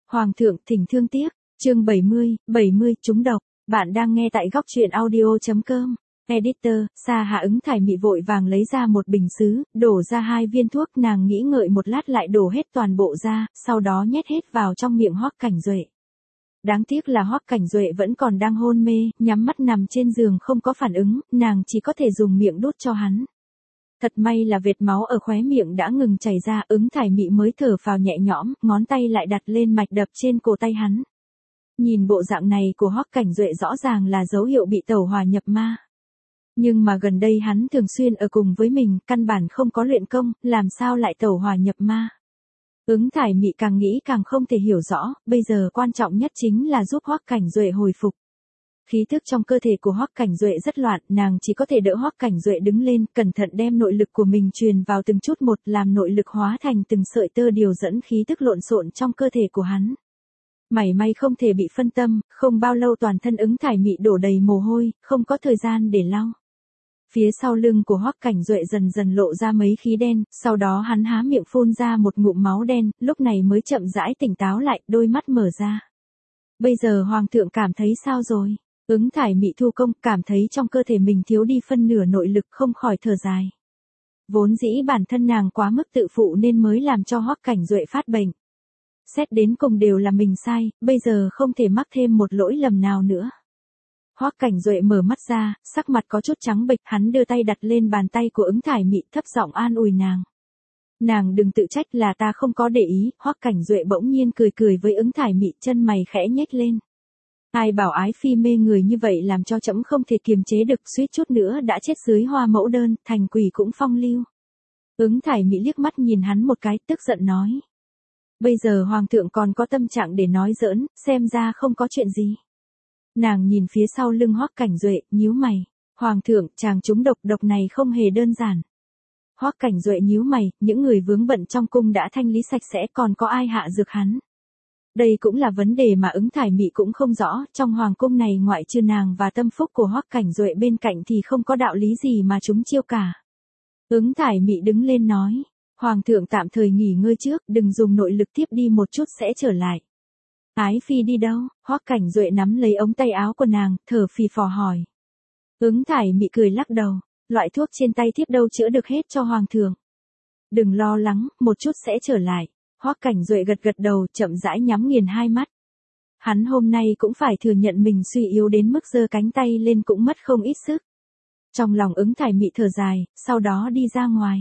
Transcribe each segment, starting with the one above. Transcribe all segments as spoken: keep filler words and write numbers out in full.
Hoàng thượng thỉnh thương tiếc, chương bảy mươi, bảy mươi trúng độc, bạn đang nghe tại góc truyện audio.com. Editor, Sa Hạ Ứng Thải Mị vội vàng lấy ra một bình sứ, đổ ra hai viên thuốc, nàng nghĩ ngợi một lát lại đổ hết toàn bộ ra, sau đó nhét hết vào trong miệng Hoắc Cảnh Duệ. Đáng tiếc là Hoắc Cảnh Duệ vẫn còn đang hôn mê, nhắm mắt nằm trên giường không có phản ứng, nàng chỉ có thể dùng miệng đút cho hắn. Thật may là vệt máu ở khóe miệng đã ngừng chảy ra, Ứng Thải Mị mới thở phào nhẹ nhõm, ngón tay lại đặt lên mạch đập trên cổ tay hắn. Nhìn bộ dạng này của Hoắc Cảnh Duệ rõ ràng là dấu hiệu bị tẩu hỏa nhập ma. Nhưng mà gần đây hắn thường xuyên ở cùng với mình, căn bản không có luyện công, làm sao lại tẩu hỏa nhập ma. Ứng Thải Mị càng nghĩ càng không thể hiểu rõ, bây giờ quan trọng nhất chính là giúp Hoắc Cảnh Duệ hồi phục. Khí thức trong cơ thể của Hoắc Cảnh Duệ rất loạn, nàng chỉ có thể đỡ Hoắc Cảnh Duệ đứng lên, cẩn thận đem nội lực của mình truyền vào từng chút một, làm nội lực hóa thành từng sợi tơ điều dẫn khí tức lộn xộn trong cơ thể của hắn. Mảy may không thể bị phân tâm, không bao lâu toàn thân Ứng Thải Mị đổ đầy mồ hôi, không có thời gian để lau. Phía sau lưng của Hoắc Cảnh Duệ dần dần lộ ra mấy khí đen, sau đó hắn há miệng phun ra một ngụm máu đen, lúc này mới chậm rãi tỉnh táo lại, đôi mắt mở ra. Bây giờ Hoàng thượng cảm thấy sao rồi? Ứng Thải Mị thu công, cảm thấy trong cơ thể mình thiếu đi phân nửa nội lực, không khỏi thở dài. Vốn dĩ bản thân nàng quá mức tự phụ nên mới làm cho Hoắc Cảnh Duệ phát bệnh. Xét đến cùng đều là mình sai, bây giờ không thể mắc thêm một lỗi lầm nào nữa. Hoắc Cảnh Duệ mở mắt ra, sắc mặt có chút trắng bệch, hắn đưa tay đặt lên bàn tay của Ứng Thải Mị, thấp giọng an ủi nàng. Nàng đừng tự trách, là ta không có để ý. Hoắc Cảnh Duệ bỗng nhiên cười cười với Ứng Thải Mị, chân mày khẽ nhếch lên. Ai bảo ái phi mê người như vậy làm cho trẫm không thể kiềm chế được, suýt chút nữa đã chết dưới hoa mẫu đơn, thành quỷ cũng phong lưu. Ứng Thải Mị liếc mắt nhìn hắn một cái, tức giận nói. Bây giờ Hoàng thượng còn có tâm trạng để nói giỡn, xem ra không có chuyện gì. Nàng nhìn phía sau lưng Hoắc Cảnh Duệ, nhíu mày. Hoàng thượng, chàng trúng độc, độc này không hề đơn giản. Hoắc Cảnh Duệ nhíu mày, những người vướng bận trong cung đã thanh lý sạch sẽ, còn có ai hạ dược hắn. Đây cũng là vấn đề mà Ứng Thải Mị cũng không rõ, trong hoàng cung này ngoại trừ nàng và tâm phúc của Hoắc Cảnh Duệ bên cạnh thì không có đạo lý gì mà chúng chiêu cả. Ứng Thải Mị đứng lên nói, Hoàng thượng tạm thời nghỉ ngơi trước, đừng dùng nội lực tiếp đi một chút sẽ trở lại. Ái phi đi đâu? Hoắc Cảnh Duệ nắm lấy ống tay áo của nàng, thở phì phò hỏi. Ứng Thải Mị cười lắc đầu, loại thuốc trên tay thiếp đâu chữa được hết cho Hoàng thượng. Đừng lo lắng, một chút sẽ trở lại. Hoắc Cảnh Duệ gật gật đầu, chậm rãi nhắm nghiền hai mắt. Hắn hôm nay cũng phải thừa nhận mình suy yếu đến mức giơ cánh tay lên cũng mất không ít sức. Trong lòng Ứng Thải Mị thở dài, sau đó đi ra ngoài.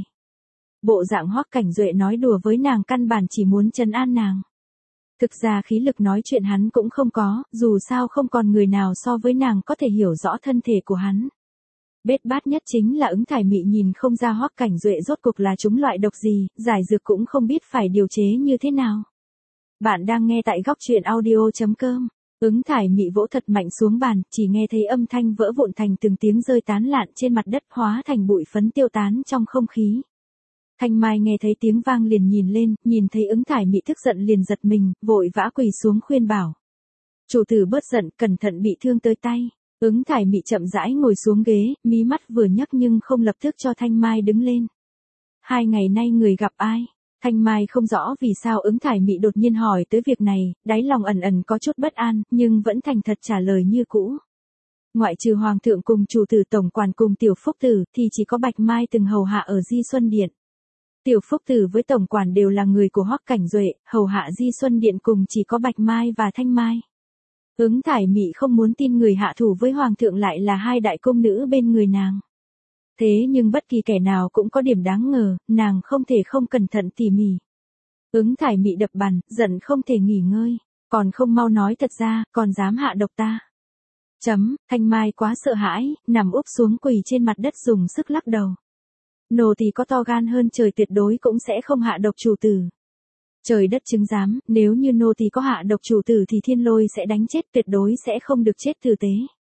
Bộ dạng Hoắc Cảnh Duệ nói đùa với nàng căn bản chỉ muốn trấn an nàng. Thực ra khí lực nói chuyện hắn cũng không có, dù sao không còn người nào so với nàng có thể hiểu rõ thân thể của hắn. Bết bát nhất chính là Ứng Thải Mị nhìn không ra Hoắc Cảnh Duệ rốt cuộc là trúng loại độc gì, giải dược cũng không biết phải điều chế như thế nào. Bạn đang nghe tại góc truyện audio.com. Ứng Thải Mị vỗ thật mạnh xuống bàn, chỉ nghe thấy âm thanh vỡ vụn thành từng tiếng rơi tán lạn trên mặt đất, hóa thành bụi phấn tiêu tán trong không khí. Thanh Mai nghe thấy tiếng vang liền nhìn lên, nhìn thấy Ứng Thải Mị tức giận liền giật mình, vội vã quỳ xuống khuyên bảo. Chủ tử bớt giận, cẩn thận bị thương tới tay. Ứng Thải Mị chậm rãi ngồi xuống ghế, mí mắt vừa nhấc nhưng không lập tức cho Thanh Mai đứng lên. Hai ngày nay người gặp ai? Thanh Mai không rõ vì sao Ứng Thải Mị đột nhiên hỏi tới việc này, đáy lòng ẩn ẩn có chút bất an, nhưng vẫn thành thật trả lời như cũ. Ngoại trừ Hoàng thượng cùng chủ tử tổng quản cùng Tiểu Phúc Tử, thì chỉ có Bạch Mai từng hầu hạ ở Di Xuân Điện. Tiểu Phúc Tử với tổng quản đều là người của Hoắc Cảnh Duệ, hầu hạ Di Xuân Điện cùng chỉ có Bạch Mai và Thanh Mai. Ứng Thải Mị không muốn tin người hạ thủ với Hoàng thượng lại là hai đại cung nữ bên người nàng. Thế nhưng bất kỳ kẻ nào cũng có điểm đáng ngờ, nàng không thể không cẩn thận tỉ mỉ. Ứng Thải Mị đập bàn, giận không thể nghỉ ngơi, còn không mau nói thật ra, còn dám hạ độc ta. Chấm, Thanh Mai quá sợ hãi, nằm úp xuống quỳ trên mặt đất dùng sức lắc đầu. Nô tỳ có to gan hơn trời tuyệt đối cũng sẽ không hạ độc chủ tử. Trời đất chứng giám, nếu như nô tỳ có hạ độc chủ tử thì thiên lôi sẽ đánh chết, tuyệt đối sẽ không được chết tử tế.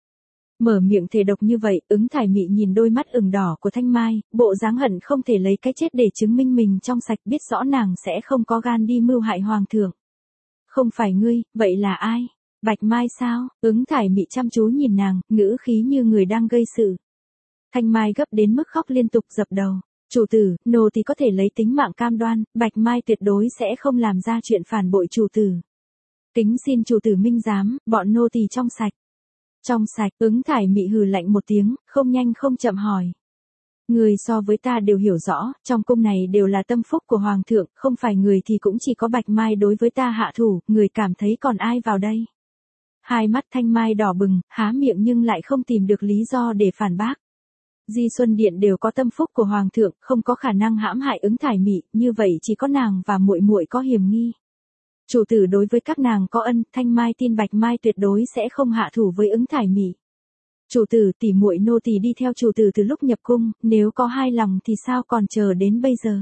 Mở miệng thề độc như vậy, Ứng Thải Mị nhìn đôi mắt ửng đỏ của Thanh Mai, bộ dáng hận không thể lấy cái chết để chứng minh mình trong sạch, biết rõ nàng sẽ không có gan đi mưu hại Hoàng thượng. Không phải ngươi, vậy là ai? Bạch Mai sao? Ứng Thải Mị chăm chú nhìn nàng, ngữ khí như người đang gây sự. Thanh Mai gấp đến mức khóc liên tục dập đầu. Chủ tử, nô tỳ có thể lấy tính mạng cam đoan, Bạch Mai tuyệt đối sẽ không làm ra chuyện phản bội chủ tử. Kính xin chủ tử minh giám, bọn nô tỳ trong sạch. Trong sạch, Ứng Thải Mị hừ lạnh một tiếng, không nhanh không chậm hỏi. Người so với ta đều hiểu rõ, trong cung này đều là tâm phúc của hoàng thượng, không phải người thì cũng chỉ có Bạch Mai đối với ta hạ thủ, người cảm thấy còn ai vào đây. Hai mắt Thanh Mai đỏ bừng, há miệng nhưng lại không tìm được lý do để phản bác. Di Xuân Điện đều có tâm phúc của hoàng thượng, không có khả năng hãm hại Ứng Thải Mị, như vậy chỉ có nàng và muội muội có hiểm nghi. Chủ tử đối với các nàng có ân, Thanh Mai tin Bạch Mai tuyệt đối sẽ không hạ thủ với Ứng Thải Mị. Chủ tử, tỷ muội nô tỳ đi theo chủ tử từ lúc nhập cung, nếu có hai lòng thì sao còn chờ đến bây giờ.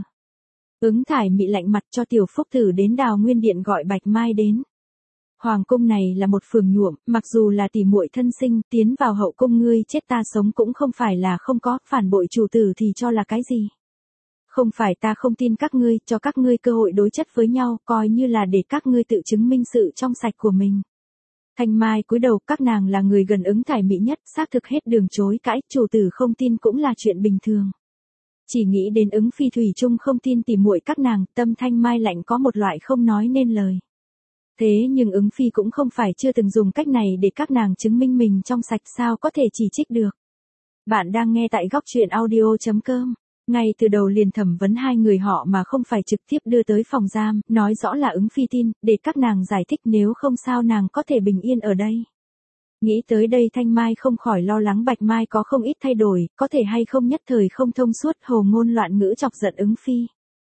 Ứng Thải Mị lạnh mặt cho tiểu phúc tử đến Đào Nguyên Điện gọi Bạch Mai đến. Hoàng cung này là một phường nhuộm, mặc dù là tỷ muội thân sinh, tiến vào hậu cung ngươi chết ta sống cũng không phải là không có, phản bội chủ tử thì cho là cái gì. Không phải ta không tin các ngươi, cho các ngươi cơ hội đối chất với nhau, coi như là để các ngươi tự chứng minh sự trong sạch của mình. Thanh Mai cúi đầu, các nàng là người gần Ứng Thải Mị nhất, xác thực hết đường chối cãi, chủ tử không tin cũng là chuyện bình thường. Chỉ nghĩ đến Ứng Phi thủy chung không tin tỉ muội các nàng, tâm Thanh Mai lạnh có một loại không nói nên lời. Thế nhưng Ứng Phi cũng không phải chưa từng dùng cách này để các nàng chứng minh mình trong sạch, sao có thể chỉ trích được. Bạn đang nghe tại góc truyện audio chấm com. Ngay từ đầu liền thẩm vấn hai người họ mà không phải trực tiếp đưa tới phòng giam, nói rõ là Ứng Phi tin, để các nàng giải thích, nếu không sao nàng có thể bình yên ở đây. Nghĩ tới đây Thanh Mai không khỏi lo lắng Bạch Mai có không ít thay đổi, có thể hay không nhất thời không thông suốt, hồ ngôn loạn ngữ chọc giận Ứng Phi.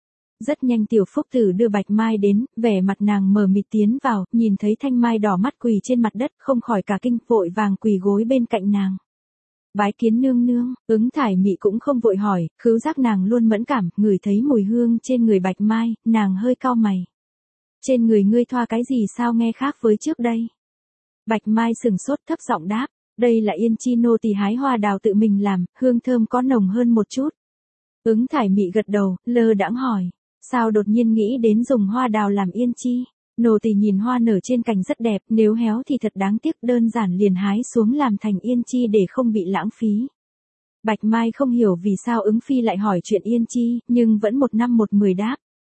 Rất nhanh tiểu phúc tử đưa Bạch Mai đến, vẻ mặt nàng mờ mịt tiến vào, nhìn thấy Thanh Mai đỏ mắt quỳ trên mặt đất, không khỏi cả kinh, vội vàng quỳ gối bên cạnh nàng. Bái kiến nương nương, Ứng Thải Mị cũng không vội hỏi, khứu giác nàng luôn mẫn cảm, ngửi thấy mùi hương trên người Bạch Mai, nàng hơi cau mày. Trên người ngươi thoa cái gì sao nghe khác với trước đây? Bạch Mai sừng sốt thấp giọng đáp, đây là yên chi nô tỳ hái hoa đào tự mình làm, hương thơm có nồng hơn một chút. Ứng Thải Mị gật đầu, lơ đãng hỏi, sao đột nhiên nghĩ đến dùng hoa đào làm yên chi? Nô tỳ nhìn hoa nở trên cành rất đẹp, nếu héo thì thật đáng tiếc, đơn giản liền hái xuống làm thành yên chi để không bị lãng phí. Bạch Mai không hiểu vì sao Ứng Phi lại hỏi chuyện yên chi, nhưng vẫn một năm một mười đáp.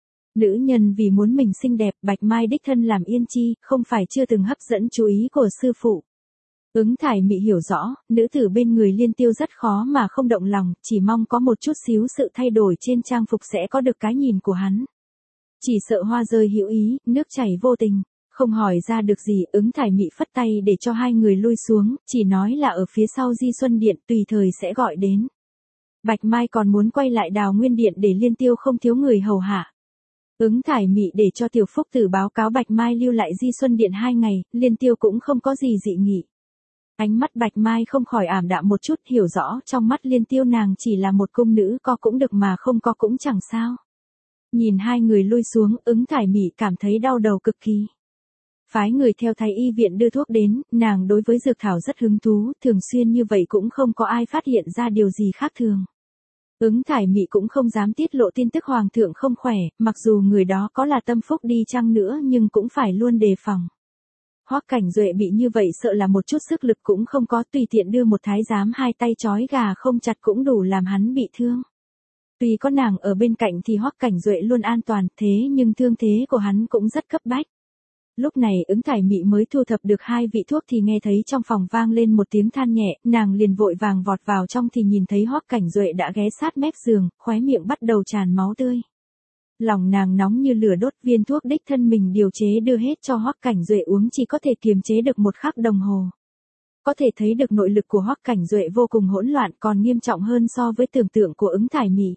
Nữ nhân vì muốn mình xinh đẹp, Bạch Mai đích thân làm yên chi, không phải chưa từng hấp dẫn chú ý của sư phụ. Ứng Thải Mị hiểu rõ, nữ tử bên người Liên Tiêu rất khó mà không động lòng, chỉ mong có một chút xíu sự thay đổi trên trang phục sẽ có được cái nhìn của hắn. Chỉ sợ hoa rơi hữu ý, nước chảy vô tình, không hỏi ra được gì, Ứng Thải Mị phất tay để cho hai người lui xuống, chỉ nói là ở phía sau Di Xuân Điện tùy thời sẽ gọi đến. Bạch Mai còn muốn quay lại Đào Nguyên Điện để Liên Tiêu không thiếu người hầu hạ. Ứng Thải Mị để cho tiểu phúc tử báo cáo Bạch Mai lưu lại Di Xuân Điện hai ngày, Liên Tiêu cũng không có gì dị nghị. Ánh mắt Bạch Mai không khỏi ảm đạm một chút, hiểu rõ trong mắt Liên Tiêu nàng chỉ là một cung nữ, có cũng được mà không có cũng chẳng sao. Nhìn hai người lui xuống, Ứng Thải Mị cảm thấy đau đầu cực kỳ. Phái người theo thái y viện đưa thuốc đến, nàng đối với dược thảo rất hứng thú, thường xuyên như vậy cũng không có ai phát hiện ra điều gì khác thường. Ứng Thải Mị cũng không dám tiết lộ tin tức hoàng thượng không khỏe, mặc dù người đó có là tâm phúc đi chăng nữa nhưng cũng phải luôn đề phòng. Hoắc Cảnh Duệ bị như vậy sợ là một chút sức lực cũng không có, tùy tiện đưa một thái giám hai tay trói gà không chặt cũng đủ làm hắn bị thương. Tuy có nàng ở bên cạnh thì Hoắc Cảnh Duệ luôn an toàn, thế nhưng thương thế của hắn cũng rất cấp bách. Lúc này Ứng Thải Mị mới thu thập được hai vị thuốc thì nghe thấy trong phòng vang lên một tiếng than nhẹ, nàng liền vội vàng vọt vào trong thì nhìn thấy Hoắc Cảnh Duệ đã ghé sát mép giường, khóe miệng bắt đầu tràn máu tươi. Lòng nàng nóng như lửa đốt, viên thuốc đích thân mình điều chế đưa hết cho Hoắc Cảnh Duệ uống chỉ có thể kiềm chế được một khắc đồng hồ. Có thể thấy được nội lực của Hoắc Cảnh Duệ vô cùng hỗn loạn, còn nghiêm trọng hơn so với tưởng tượng của Ứng Thải Mị.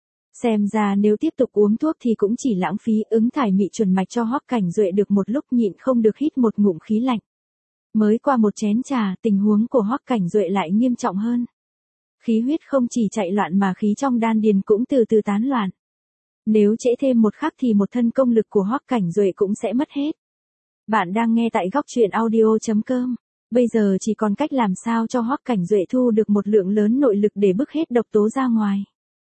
Xem ra nếu tiếp tục uống thuốc thì cũng chỉ lãng phí, Ứng Thải Mị chuẩn mạch cho Hoắc Cảnh Duệ được một lúc nhịn không được hít một ngụm khí lạnh. Mới qua một chén trà, tình huống của Hoắc Cảnh Duệ lại nghiêm trọng hơn. Khí huyết không chỉ chạy loạn mà khí trong đan điền cũng từ từ tán loạn. Nếu trễ thêm một khắc thì một thân công lực của Hoắc Cảnh Duệ cũng sẽ mất hết. Bạn đang nghe tại góc truyện audio chấm com. Bây giờ chỉ còn cách làm sao cho Hoắc Cảnh Duệ thu được một lượng lớn nội lực để bức hết độc tố ra ngoài.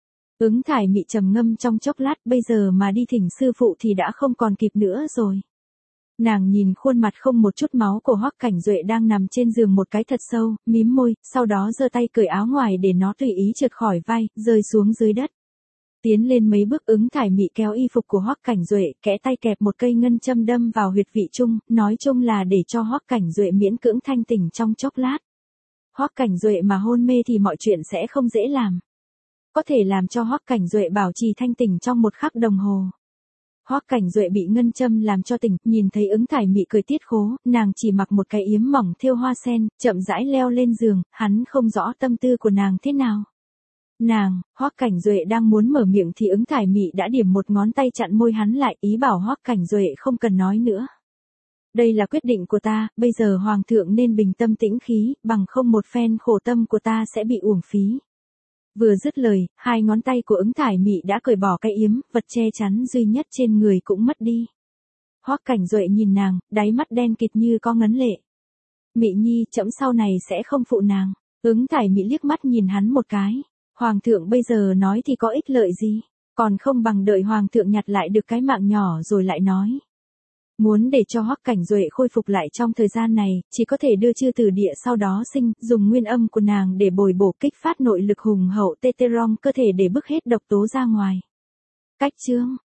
Ứng Thải Mị trầm ngâm trong chốc lát, bây giờ mà đi thỉnh sư phụ thì đã không còn kịp nữa rồi. Nàng nhìn khuôn mặt không một chút máu của Hoắc Cảnh Duệ đang nằm trên giường một cái thật sâu, mím môi, sau đó giơ tay cởi áo ngoài để nó tùy ý trượt khỏi vai, rơi xuống dưới đất. Tiến lên mấy bước Ứng Thải Mị kéo y phục của Hoắc Cảnh Duệ, kẽ tay kẹp một cây ngân châm đâm vào huyệt vị trung, nói chung là để cho Hoắc Cảnh Duệ miễn cưỡng thanh tỉnh trong chốc lát. Hoắc Cảnh Duệ mà hôn mê thì mọi chuyện sẽ không dễ làm. Có thể làm cho Hoắc Cảnh Duệ bảo trì thanh tỉnh trong một khắc đồng hồ. Hoắc Cảnh Duệ bị ngân châm làm cho tỉnh, nhìn thấy Ứng Thải Mị cười tiết khố, nàng chỉ mặc một cái yếm mỏng thêu hoa sen, chậm rãi leo lên giường, hắn không rõ tâm tư của nàng thế nào. Nàng, Hoắc Cảnh Duệ đang muốn mở miệng thì Ứng Thải Mị đã điểm một ngón tay chặn môi hắn lại, ý bảo Hoắc Cảnh Duệ không cần nói nữa. Đây là quyết định của ta, bây giờ Hoàng thượng nên bình tâm tĩnh khí, bằng không một phen khổ tâm của ta sẽ bị uổng phí. Vừa dứt lời, hai ngón tay của Ứng Thải Mị đã cởi bỏ cái yếm, vật che chắn duy nhất trên người cũng mất đi. Hoắc Cảnh Duệ nhìn nàng, đáy mắt đen kịt như có ngấn lệ. Mị nhi, trẫm sau này sẽ không phụ nàng. Ứng Thải Mị liếc mắt nhìn hắn một cái. Hoàng thượng bây giờ nói thì có ích lợi gì, còn không bằng đợi Hoàng thượng nhặt lại được cái mạng nhỏ rồi lại nói. Muốn để cho Hoắc Cảnh Duệ khôi phục lại trong thời gian này, chỉ có thể đưa Chư Tử Địa sau đó sinh, dùng nguyên âm của nàng để bồi bổ kích phát nội lực hùng hậu Teteron cơ thể để bức hết độc tố ra ngoài. Cách chương